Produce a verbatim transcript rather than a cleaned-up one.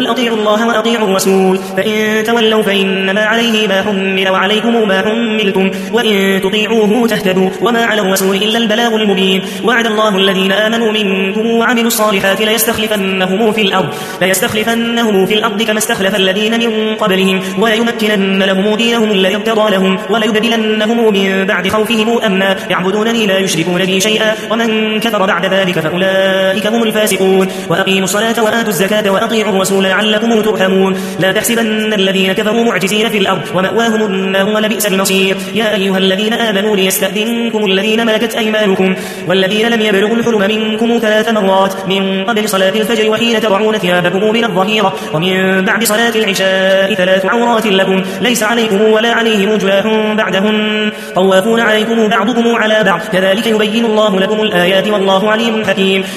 أطيعوا الله وأطيعوا الرسول فإن تولوا فإنما عليه ما حمل وعليكم ما حملتم وإن تطيعوه تهتدوا وما على الرسول إلا البلاغ المبين. وعد الله الذين آمنوا منكم وعملوا الصالحات ليستخلفنهم في الأرض ليستخلفنهم في الأرض كما استخلف الذين من قبلهم وليمكنن لهم دينهم الذي ارتضى لهم وليبدلنهم من بعد خوفهم أمنا يعبدونني لا يشركون بي شيئا ومن كفر بعد ذلك فأولئك هم الفاسقون. وأقيموا الصلاة وآتوا الزكاة وأطيعوا الرسول لعلكم ترحمون. لا تحسبن الذين كفروا معجزين في الأرض ومأواهم النار ولبئس المصير. يا أيها الذين آمنوا ليستأذنكم الذين ملكت أيمانكم والذين لم يبلغوا الحلم منكم ثلاث مرات من قبل صلاة الفجر وحين تضعون ثيابكم من الظهيرة ومن بعد صلاة العشاء ثلاث عورات لكم ليس عليكم ولا عليهم جناح بعدهن طوافون عليكم بعضكم على بعض كذلك يبين الله لكم الآيات والله عليم حكيم.